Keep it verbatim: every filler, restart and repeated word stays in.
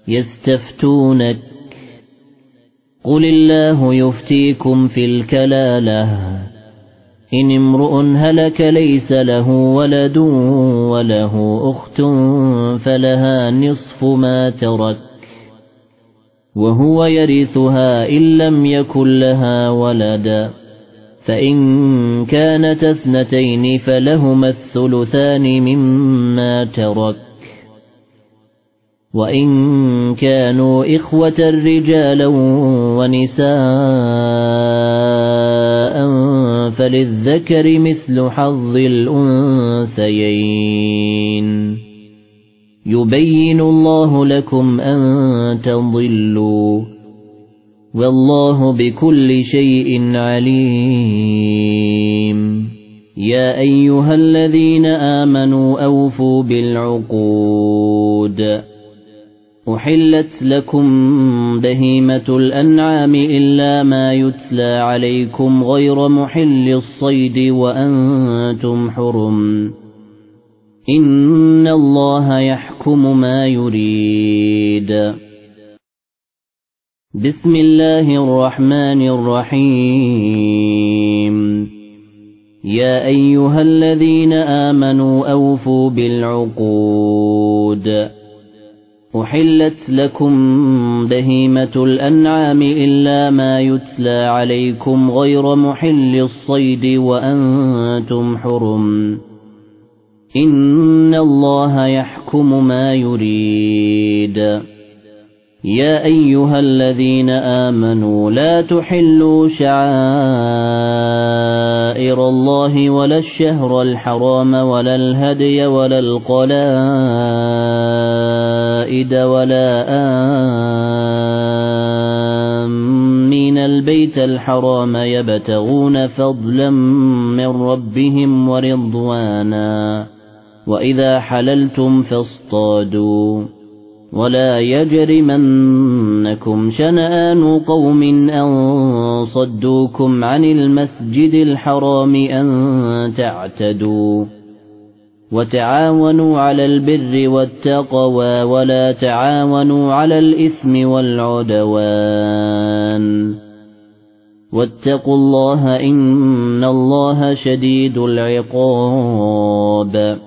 يستفتونك قل الله يفتيكم في الكلالة إن امرؤ هلك ليس له ولد وله أخت فلها نصف ما ترك وهو يرثها إن لم يكن لها ولد فإن كانت اثنتين فلهما الثلثان مما ترك وإن كانوا إخوة رجالا ونساء فللذكر مثل حظ الأنثيين يبين الله لكم أن تضلوا والله بكل شيء عليم يا أيها الذين آمنوا أوفوا بالعقود أحلت لكم بهيمة الأنعام إلا ما يتلى عليكم غير محل الصيد وأنتم حرم إن الله يحكم ما يريد بسم الله الرحمن الرحيم يا أيها الذين آمنوا أوفوا بالعقود أحلت لكم بهيمة الأنعام إلا ما يتلى عليكم غير محل الصيد وأنتم حرم إن الله يحكم ما يريد يا أيها الذين آمنوا لا تحلوا شعائر الله ولا الشهر الحرام ولا الهدي ولا القلائد ولا آمين البيت الحرام يبتغون فضلا من ربهم ورضوانا وإذا حللتم فاصطادوا ولا يجرمنكم شنآن قوم أن صدوكم عن المسجد الحرام أن تعتدوا وتعاونوا على البر والتقوى ولا تعاونوا على الإثم والعدوان واتقوا الله إن الله شديد العقاب